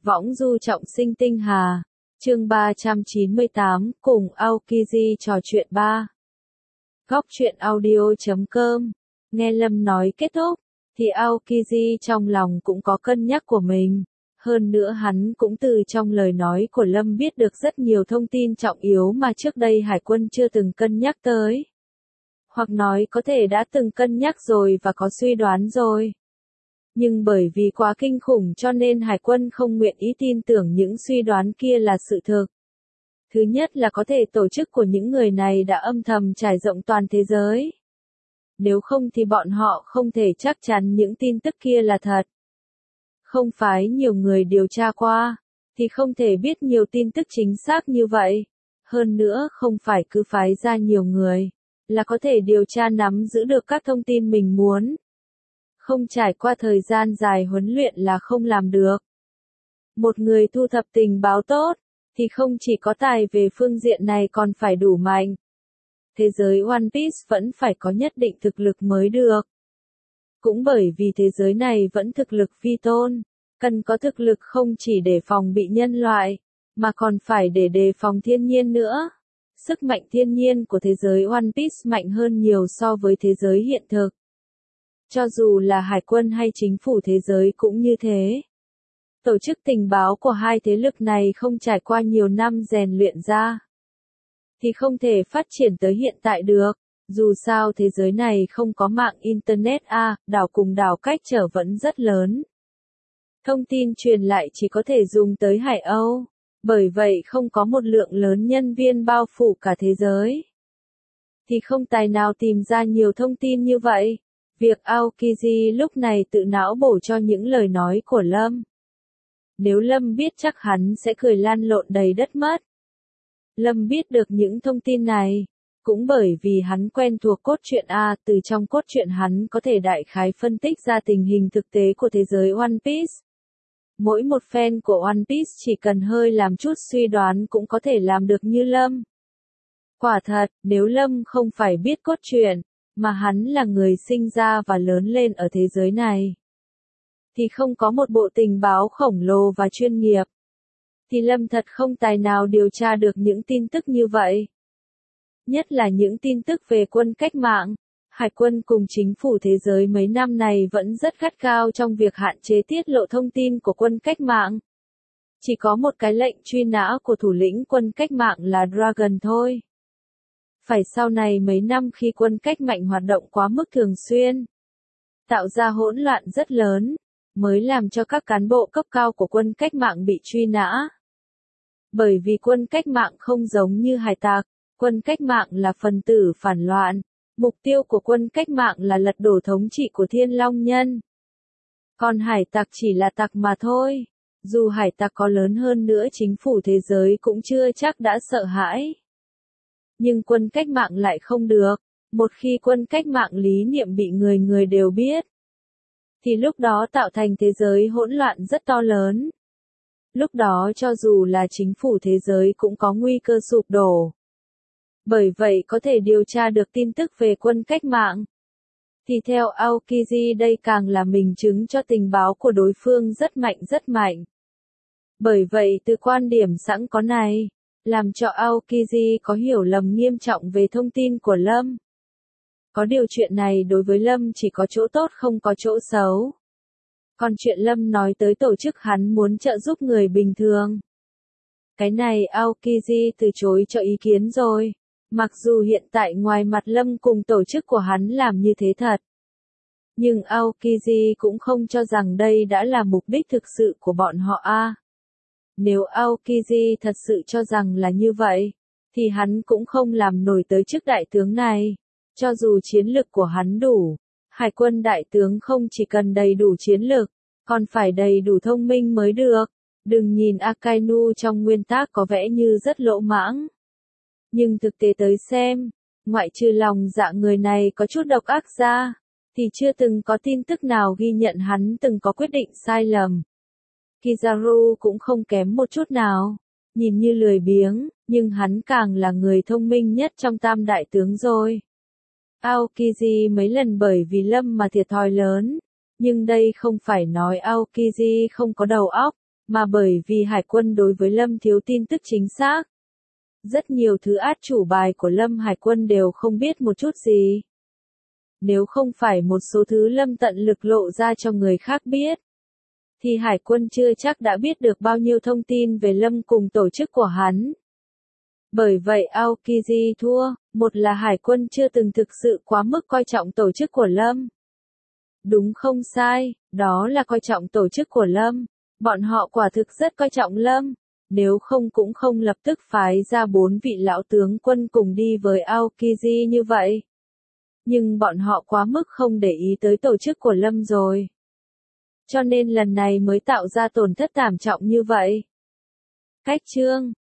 Võng du trọng sinh tinh hà. Chương 398, cùng Aokiji trò chuyện 3. Góc truyện audio.com. Nghe Lâm nói kết thúc, thì Aokiji trong lòng cũng có cân nhắc của mình. Hơn nữa hắn cũng từ trong lời nói của Lâm biết được rất nhiều thông tin trọng yếu mà trước đây Hải quân chưa từng cân nhắc tới. Hoặc nói có thể đã từng cân nhắc rồi và có suy đoán rồi. Nhưng bởi vì quá kinh khủng cho nên Hải quân không nguyện ý tin tưởng những suy đoán kia là sự thực. Thứ nhất là có thể tổ chức của những người này đã âm thầm trải rộng toàn thế giới. Nếu không thì bọn họ không thể chắc chắn những tin tức kia là thật. Không phái nhiều người điều tra qua, thì không thể biết nhiều tin tức chính xác như vậy. Hơn nữa không phải cứ phái ra nhiều người, là có thể điều tra nắm giữ được các thông tin mình muốn. Không trải qua thời gian dài huấn luyện là không làm được. Một người thu thập tình báo tốt, thì không chỉ có tài về phương diện này còn phải đủ mạnh. Thế giới One Piece vẫn phải có nhất định thực lực mới được. Cũng bởi vì thế giới này vẫn thực lực vi tôn, cần có thực lực không chỉ để phòng bị nhân loại, mà còn phải để đề phòng thiên nhiên nữa. Sức mạnh thiên nhiên của thế giới One Piece mạnh hơn nhiều so với thế giới hiện thực. Cho dù là hải quân hay chính phủ thế giới cũng như thế. Tổ chức tình báo của hai thế lực này không trải qua nhiều năm rèn luyện ra, thì không thể phát triển tới hiện tại được. Dù sao thế giới này không có mạng Internet đảo cùng đảo cách trở vẫn rất lớn. Thông tin truyền lại chỉ có thể dùng tới Hải Âu, bởi vậy không có một lượng lớn nhân viên bao phủ cả thế giới. Thì không tài nào tìm ra nhiều thông tin như vậy. Việc Aokiji lúc này tự não bổ cho những lời nói của Lâm. Nếu Lâm biết chắc hắn sẽ cười lăn lộn đầy đất mất. Lâm biết được những thông tin này, cũng bởi vì hắn quen thuộc cốt truyện từ trong cốt truyện hắn có thể đại khái phân tích ra tình hình thực tế của thế giới One Piece. Mỗi một fan của One Piece chỉ cần hơi làm chút suy đoán cũng có thể làm được như Lâm. Quả thật, nếu Lâm không phải biết cốt truyện, mà hắn là người sinh ra và lớn lên ở thế giới này, thì không có một bộ tình báo khổng lồ và chuyên nghiệp, thì Lâm thật không tài nào điều tra được những tin tức như vậy. Nhất là những tin tức về quân cách mạng, Hải quân cùng chính phủ thế giới mấy năm này vẫn rất gắt gao trong việc hạn chế tiết lộ thông tin của quân cách mạng. Chỉ có một cái lệnh truy nã của thủ lĩnh quân cách mạng là Dragon thôi. Phải sau này mấy năm khi quân cách mạng hoạt động quá mức thường xuyên, tạo ra hỗn loạn rất lớn, mới làm cho các cán bộ cấp cao của quân cách mạng bị truy nã. Bởi vì quân cách mạng không giống như hải tặc, quân cách mạng là phần tử phản loạn, mục tiêu của quân cách mạng là lật đổ thống trị của Thiên Long Nhân. Còn hải tặc chỉ là tặc mà thôi, dù hải tặc có lớn hơn nữa chính phủ thế giới cũng chưa chắc đã sợ hãi. Nhưng quân cách mạng lại không được, một khi quân cách mạng lý niệm bị người người đều biết, thì lúc đó tạo thành thế giới hỗn loạn rất to lớn. Lúc đó cho dù là chính phủ thế giới cũng có nguy cơ sụp đổ. Bởi vậy có thể điều tra được tin tức về quân cách mạng. Thì theo Aokiji đây càng là minh chứng cho tình báo của đối phương rất mạnh rất mạnh. Bởi vậy từ quan điểm sẵn có này, làm cho Aokiji có hiểu lầm nghiêm trọng về thông tin của Lâm. Có điều chuyện này đối với Lâm chỉ có chỗ tốt không có chỗ xấu. Còn chuyện Lâm nói tới tổ chức hắn muốn trợ giúp người bình thường, cái này Aokiji từ chối cho ý kiến rồi. Mặc dù hiện tại ngoài mặt Lâm cùng tổ chức của hắn làm như thế thật, nhưng Aokiji cũng không cho rằng đây đã là mục đích thực sự của bọn họ Nếu Aokiji thật sự cho rằng là như vậy, thì hắn cũng không làm nổi tới chức đại tướng này. Cho dù chiến lực của hắn đủ, hải quân đại tướng không chỉ cần đầy đủ chiến lực, còn phải đầy đủ thông minh mới được. Đừng nhìn Akainu trong nguyên tác có vẻ như rất lỗ mãng, nhưng thực tế tới xem, ngoại trừ lòng dạ người này có chút độc ác ra, thì chưa từng có tin tức nào ghi nhận hắn từng có quyết định sai lầm. Kizaru cũng không kém một chút nào, nhìn như lười biếng, nhưng hắn càng là người thông minh nhất trong tam đại tướng rồi. Aokiji mấy lần bởi vì Lâm mà thiệt thòi lớn, nhưng đây không phải nói Aokiji không có đầu óc, mà bởi vì Hải quân đối với Lâm thiếu tin tức chính xác. Rất nhiều thứ át chủ bài của Lâm Hải quân đều không biết một chút gì. Nếu không phải một số thứ Lâm tận lực lộ ra cho người khác biết, thì Hải quân chưa chắc đã biết được bao nhiêu thông tin về Lâm cùng tổ chức của hắn. Bởi vậy Aokiji thua, một là Hải quân chưa từng thực sự quá mức coi trọng tổ chức của Lâm. Đúng không sai, đó là coi trọng tổ chức của Lâm. Bọn họ quả thực rất coi trọng Lâm. Nếu không cũng không lập tức phái ra 4 vị lão tướng quân cùng đi với Aokiji như vậy. Nhưng bọn họ quá mức không để ý tới tổ chức của Lâm rồi. Cho nên lần này mới tạo ra tổn thất thảm trọng như vậy. Cách chương